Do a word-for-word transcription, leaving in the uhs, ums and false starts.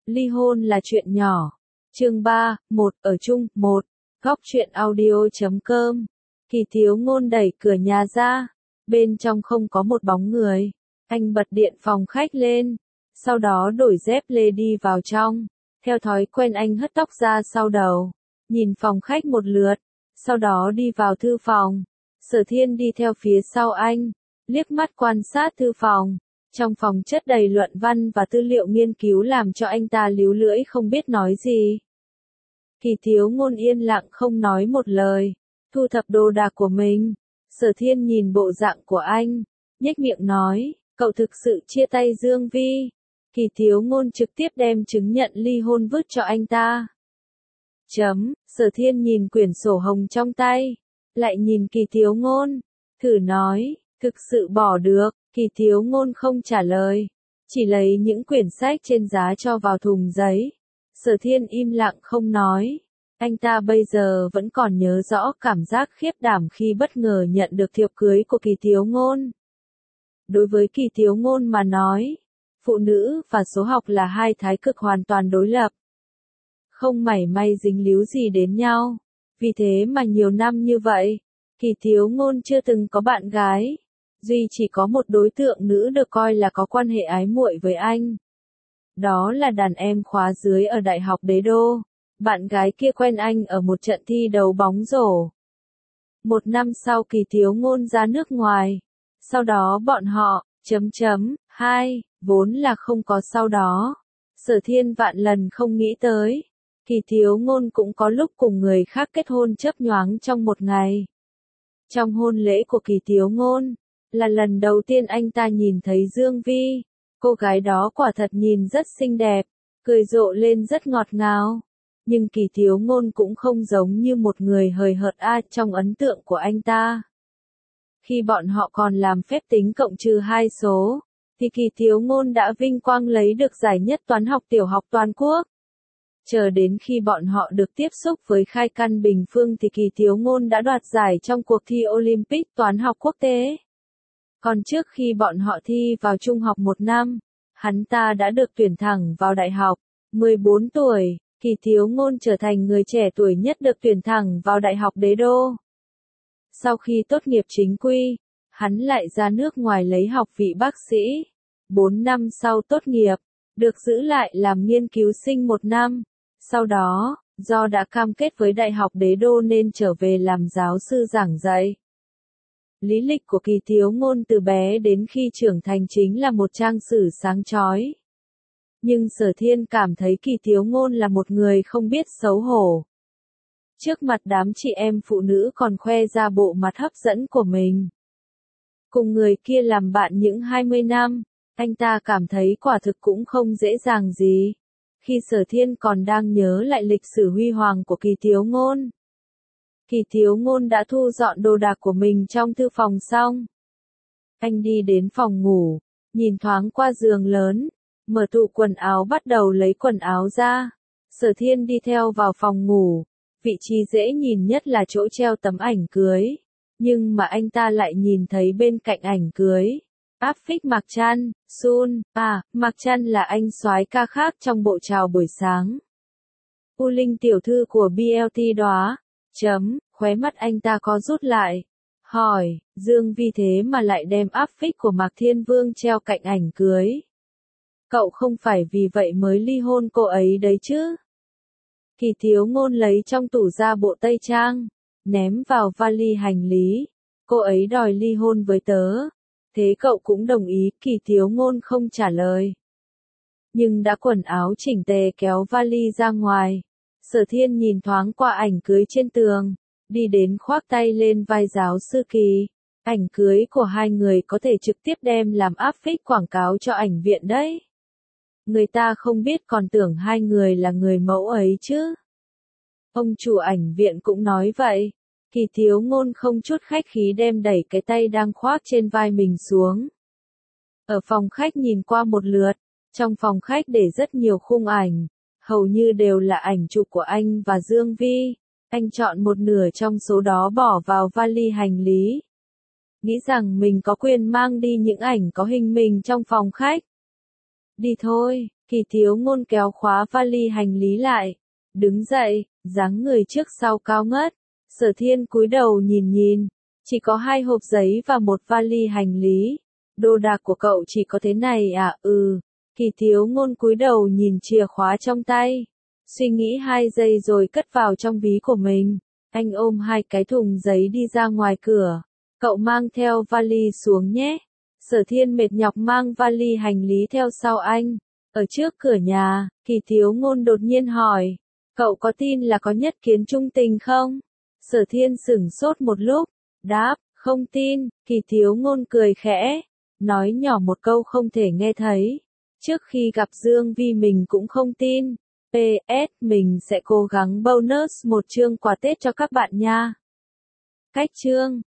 Ly hôn là chuyện nhỏ. Chương ba, một, ở chung, một. Góc truyện audio chấm com. Kỳ Thiếu Ngôn đẩy cửa nhà ra. Bên trong không có một bóng người. Anh bật điện phòng khách lên. Sau đó đổi dép lê đi vào trong. Theo thói quen anh hất tóc ra sau đầu. Nhìn phòng khách một lượt. Sau đó đi vào thư phòng. Sở Thiên đi theo phía sau anh. Liếc mắt quan sát thư phòng. Trong phòng chất đầy luận văn và tư liệu nghiên cứu làm cho anh ta líu lưỡi không biết nói gì. Kỳ Thiếu Ngôn yên lặng không nói một lời. Thu thập đồ đạc của mình. Sở Thiên nhìn bộ dạng của anh. Nhếch miệng nói, cậu thực sự chia tay Dương Vi. Kỳ Thiếu Ngôn trực tiếp đem chứng nhận ly hôn vứt cho anh ta. Chấm, Sở Thiên nhìn quyển sổ hồng trong tay. Lại nhìn Kỳ Thiếu Ngôn. Thử nói, thực sự bỏ được. Kỳ Thiếu Ngôn không trả lời. Chỉ lấy những quyển sách trên giá cho vào thùng giấy. Sở Thiên im lặng không nói. Anh ta bây giờ vẫn còn nhớ rõ cảm giác khiếp đảm khi bất ngờ nhận được thiệp cưới của Kỳ Thiếu Ngôn. Đối với Kỳ Thiếu Ngôn mà nói, phụ nữ và số học là hai thái cực hoàn toàn đối lập. Không mảy may dính líu gì đến nhau. Vì thế mà nhiều năm như vậy, Kỳ Thiếu Ngôn chưa từng có bạn gái. Duy chỉ có một đối tượng nữ được coi là có quan hệ ái muội với anh. Đó là đàn em khóa dưới ở Đại học Đế Đô. Bạn gái kia quen anh ở một trận thi đấu bóng rổ. Một năm sau Kỳ Thiếu Ngôn ra nước ngoài. Sau đó bọn họ, chấm chấm, hai, vốn là không có sau đó. Sở Thiên vạn lần không nghĩ tới. Kỳ Thiếu Ngôn cũng có lúc cùng người khác kết hôn chớp nhoáng trong một ngày. Trong hôn lễ của Kỳ Thiếu Ngôn, là lần đầu tiên anh ta nhìn thấy Dương Vi. Cô gái đó quả thật nhìn rất xinh đẹp, cười rộ lên rất ngọt ngào. Nhưng Kỳ Thiếu Ngôn cũng không giống như một người hời hợt a trong ấn tượng của anh ta. Khi bọn họ còn làm phép tính cộng trừ hai số, thì Kỳ Thiếu Ngôn đã vinh quang lấy được giải nhất toán học tiểu học toàn quốc. Chờ đến khi bọn họ được tiếp xúc với Khai Căn Bình Phương thì Kỳ Thiếu Ngôn đã đoạt giải trong cuộc thi Olympic toán học quốc tế. Còn trước khi bọn họ thi vào trung học một năm, hắn ta đã được tuyển thẳng vào đại học. mười bốn tuổi, Kỳ Thiếu Ngôn trở thành người trẻ tuổi nhất được tuyển thẳng vào Đại học Đế Đô. Sau khi tốt nghiệp chính quy, hắn lại ra nước ngoài lấy học vị bác sĩ. Bốn năm sau tốt nghiệp, được giữ lại làm nghiên cứu sinh một năm. Sau đó, do đã cam kết với Đại học Đế Đô nên trở về làm giáo sư giảng dạy. Lý lịch của Kỳ Thiếu Ngôn từ bé đến khi trưởng thành chính là một trang sử sáng chói. Nhưng Sở Thiên cảm thấy Kỳ Thiếu Ngôn là một người không biết xấu hổ. Trước mặt đám chị em phụ nữ còn khoe ra bộ mặt hấp dẫn của mình. Cùng người kia làm bạn những hai mươi năm, anh ta cảm thấy quả thực cũng không dễ dàng gì. Khi Sở Thiên còn đang nhớ lại lịch sử huy hoàng của Kỳ Thiếu Ngôn. Kỳ Thiếu Ngôn đã thu dọn đồ đạc của mình trong thư phòng xong. Anh đi đến phòng ngủ, nhìn thoáng qua giường lớn, mở tủ quần áo bắt đầu lấy quần áo ra. Sở Thiên đi theo vào phòng ngủ, vị trí dễ nhìn nhất là chỗ treo tấm ảnh cưới. Nhưng mà anh ta lại nhìn thấy bên cạnh ảnh cưới, áp phích Mạc Trăn, Sun, à, Mạc Trăn là anh soái ca khác trong bộ chào buổi sáng. U Linh tiểu thư của bê lờ tê đó. Chấm, khóe mắt anh ta có rút lại. Hỏi, Dương Vi thế mà lại đem áp phích của Mạc Thiên Vương treo cạnh ảnh cưới. Cậu không phải vì vậy mới ly hôn cô ấy đấy chứ? Kỳ Thiếu Ngôn lấy trong tủ ra bộ tây trang, ném vào vali hành lý. Cô ấy đòi ly hôn với tớ. Thế cậu cũng đồng ý? Kỳ Thiếu Ngôn không trả lời. Nhưng đã quần áo chỉnh tề kéo vali ra ngoài. Sở Thiên nhìn thoáng qua ảnh cưới trên tường, đi đến khoác tay lên vai giáo sư Kỳ. Ảnh cưới của hai người có thể trực tiếp đem làm áp phích quảng cáo cho ảnh viện đấy. Người ta không biết còn tưởng hai người là người mẫu ấy chứ. Ông chủ ảnh viện cũng nói vậy. Kỳ Thiếu Ngôn không chút khách khí đem đẩy cái tay đang khoác trên vai mình xuống. Ở phòng khách nhìn qua một lượt, trong phòng khách để rất nhiều khung ảnh. Hầu như đều là ảnh chụp của anh và Dương Vi. Anh chọn một nửa trong số đó bỏ vào vali hành lý. Nghĩ rằng mình có quyền mang đi những ảnh có hình mình trong phòng khách. Đi thôi, Kỳ thiếu ngôn kéo khóa vali hành lý lại. Đứng dậy, dáng người trước sau cao ngất. Sở thiên cúi đầu nhìn nhìn. Chỉ có hai hộp giấy và một vali hành lý. Đồ đạc của cậu chỉ có thế này à? Ừ. Kỳ thiếu ngôn cúi đầu nhìn chìa khóa trong tay. Suy nghĩ hai giây rồi cất vào trong ví của mình. Anh ôm hai cái thùng giấy đi ra ngoài cửa. Cậu mang theo vali xuống nhé. Sở thiên mệt nhọc mang vali hành lý theo sau anh. Ở trước cửa nhà, Kỳ thiếu ngôn đột nhiên hỏi. Cậu có tin là có nhất kiến trung tình không? Sở thiên sửng sốt một lúc. Đáp, không tin. Kỳ thiếu ngôn cười khẽ. Nói nhỏ một câu không thể nghe thấy. Trước khi gặp Dương Vi mình cũng không tin. pê ét mình sẽ cố gắng bonus một chương quà Tết cho các bạn nha. Cách chương